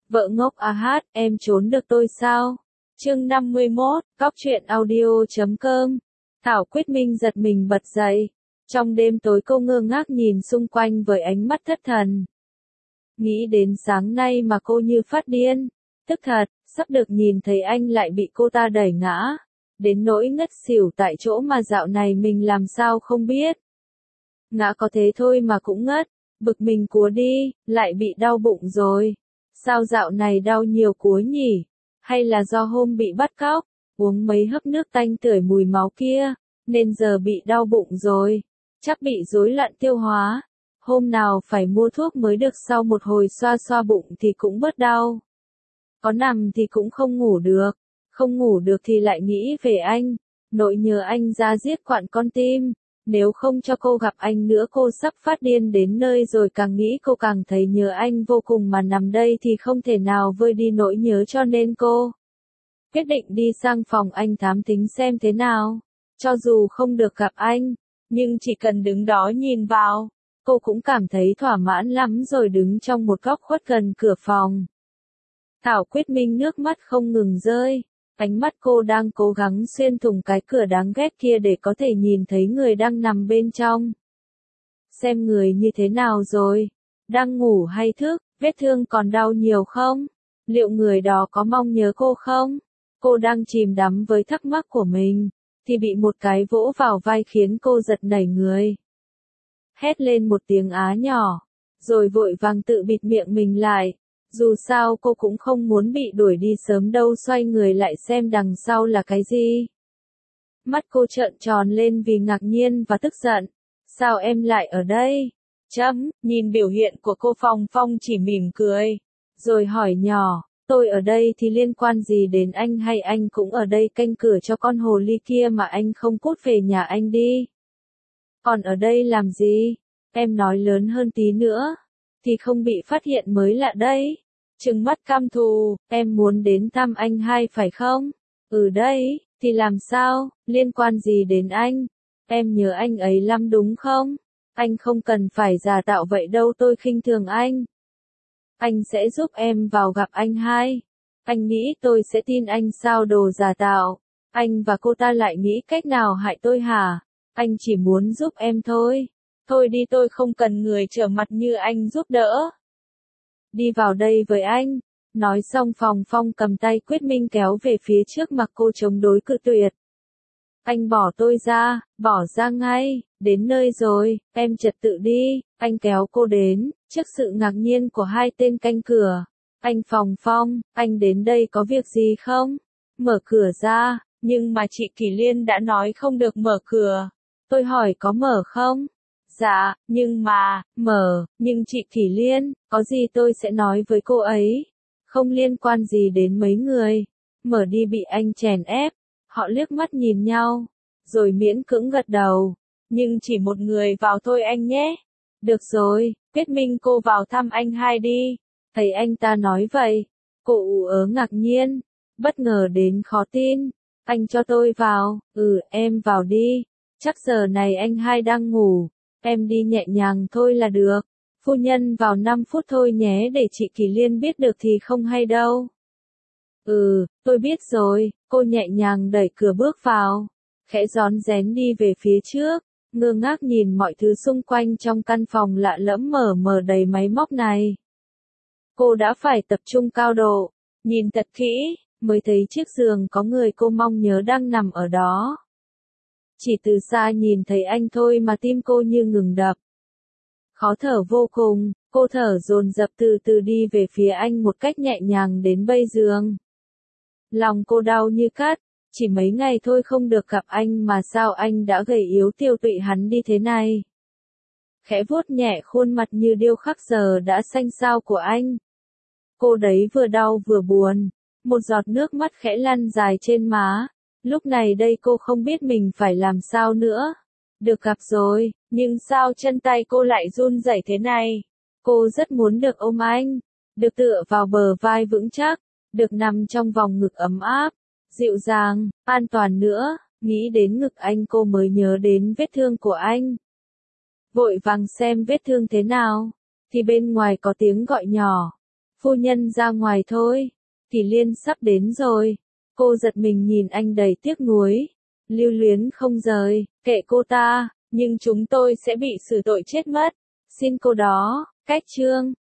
Vợ ngốc à hát, em trốn được tôi sao? Chương 51, Góc truyện audio.com. Thảo Quyết Minh giật mình bật dậy. Trong đêm tối cô ngơ ngác nhìn xung quanh với ánh mắt thất thần. Nghĩ đến sáng nay mà cô như phát điên. Tức thật, sắp được nhìn thấy anh lại bị cô ta đẩy ngã. Đến nỗi ngất xỉu tại chỗ mà dạo này mình làm sao không biết. Ngã có thế thôi mà cũng ngất. Bực mình cúa đi, lại bị đau bụng rồi. Sao dạo này đau nhiều cúa nhỉ? Hay là do hôm bị bắt cóc, uống mấy hớp nước tanh tưởi mùi máu kia, nên giờ bị đau bụng rồi. Chắc bị rối loạn tiêu hóa. Hôm nào phải mua thuốc mới được, sau một hồi xoa xoa bụng thì cũng bớt đau. Có nằm thì cũng không ngủ được. Không ngủ được thì lại nghĩ về anh. Nỗi nhớ anh ra giết quặn con tim. Nếu không cho cô gặp anh nữa cô sắp phát điên đến nơi rồi, càng nghĩ cô càng thấy nhớ anh vô cùng, mà nằm đây thì không thể nào vơi đi nỗi nhớ, cho nên cô quyết định đi sang phòng anh thám thính xem thế nào. Cho dù không được gặp anh, nhưng chỉ cần đứng đó nhìn vào, cô cũng cảm thấy thỏa mãn lắm rồi. Đứng trong một góc khuất gần cửa phòng, Thảo Quyết Minh nước mắt không ngừng rơi. Ánh mắt cô đang cố gắng xuyên thủng cái cửa đáng ghét kia để có thể nhìn thấy người đang nằm bên trong. Xem người như thế nào rồi? Đang ngủ hay thức? Vết thương còn đau nhiều không? Liệu người đó có mong nhớ cô không? Cô đang chìm đắm với thắc mắc của mình, thì bị một cái vỗ vào vai khiến cô giật nảy người. Hét lên một tiếng á nhỏ, rồi vội vàng tự bịt miệng mình lại. Dù sao cô cũng không muốn bị đuổi đi sớm đâu. Xoay người lại xem đằng sau là cái gì. Mắt cô trợn tròn lên vì ngạc nhiên và tức giận. Sao em lại ở đây? Nhìn biểu hiện của cô, Phong chỉ mỉm cười, rồi hỏi nhỏ, tôi ở đây thì liên quan gì đến anh, hay anh cũng ở đây canh cửa cho con hồ ly kia mà anh không cút về nhà anh đi? Còn ở đây làm gì? Em nói lớn hơn tí nữa thì không bị phát hiện mới lạ đấy. Trừng mắt căm thù, em muốn đến thăm anh hai phải không? Ừ đấy, thì làm sao, liên quan gì đến anh? Em nhớ anh ấy lắm đúng không? Anh không cần phải giả tạo vậy đâu, tôi khinh thường anh. Anh sẽ giúp em vào gặp anh hai. Anh nghĩ tôi sẽ tin anh sao, đồ giả tạo. Anh và cô ta lại nghĩ cách nào hại tôi hả? Anh chỉ muốn giúp em thôi. Thôi đi, tôi không cần người trở mặt như anh giúp đỡ. Đi vào đây với anh. Nói xong Phong cầm tay Quyết Minh kéo về phía trước, mặc cô chống đối cự tuyệt. Anh bỏ tôi ra, bỏ ra ngay. Đến nơi rồi, em trật tự đi. Anh kéo cô đến. Trước sự ngạc nhiên của hai tên canh cửa, anh Phong, anh đến đây có việc gì không? Mở cửa ra. Nhưng mà chị Kỳ Liên đã nói không được mở cửa. Tôi hỏi có mở không? Dạ, nhưng chị Kỳ Liên, có gì tôi sẽ nói với cô ấy. Không liên quan gì đến mấy người. Mở đi, bị anh chèn ép. Họ liếc mắt nhìn nhau, rồi miễn cưỡng gật đầu. Nhưng chỉ một người vào thôi anh nhé. Được rồi, Quyết Minh, cô vào thăm anh hai đi. Thấy anh ta nói vậy, cô ù ớ ngạc nhiên, bất ngờ đến khó tin. Anh cho tôi vào? Ừ, em vào đi. Chắc giờ này anh hai đang ngủ. Em đi nhẹ nhàng thôi là được. Phu nhân vào 5 phút thôi nhé, để chị Kỳ Liên biết được thì không hay đâu. Ừ, tôi biết rồi. Cô nhẹ nhàng đẩy cửa bước vào, khẽ rón rén đi về phía trước, ngơ ngác nhìn mọi thứ xung quanh trong căn phòng lạ lẫm mờ mờ đầy máy móc này. Cô đã phải tập trung cao độ, nhìn thật kỹ, mới thấy chiếc giường có người cô mong nhớ đang nằm ở đó. Chỉ từ xa nhìn thấy anh thôi mà tim cô như ngừng đập. Khó thở vô cùng, cô thở dồn dập từ từ đi về phía anh một cách nhẹ nhàng đến bây giường. Lòng cô đau như cắt, chỉ mấy ngày thôi không được gặp anh mà sao anh đã gầy yếu tiêu tụy hẳn đi thế này. Khẽ vuốt nhẹ khuôn mặt như điêu khắc giờ đã xanh xao của anh. Cô đấy vừa đau vừa buồn, một giọt nước mắt khẽ lăn dài trên má. Lúc này đây cô không biết mình phải làm sao nữa. Được gặp rồi, nhưng sao chân tay cô lại run rẩy thế này? Cô rất muốn được ôm anh, được tựa vào bờ vai vững chắc, được nằm trong vòng ngực ấm áp, dịu dàng, an toàn nữa. Nghĩ đến ngực anh cô mới nhớ đến vết thương của anh. Vội vàng xem vết thương thế nào, thì bên ngoài có tiếng gọi nhỏ. Phu nhân ra ngoài thôi. Tỷ Liên sắp đến rồi. Cô giật mình nhìn anh đầy tiếc nuối. Lưu Luyến không rời, kệ cô ta, nhưng chúng tôi sẽ bị xử tội chết mất. Xin cô đó, cách chương.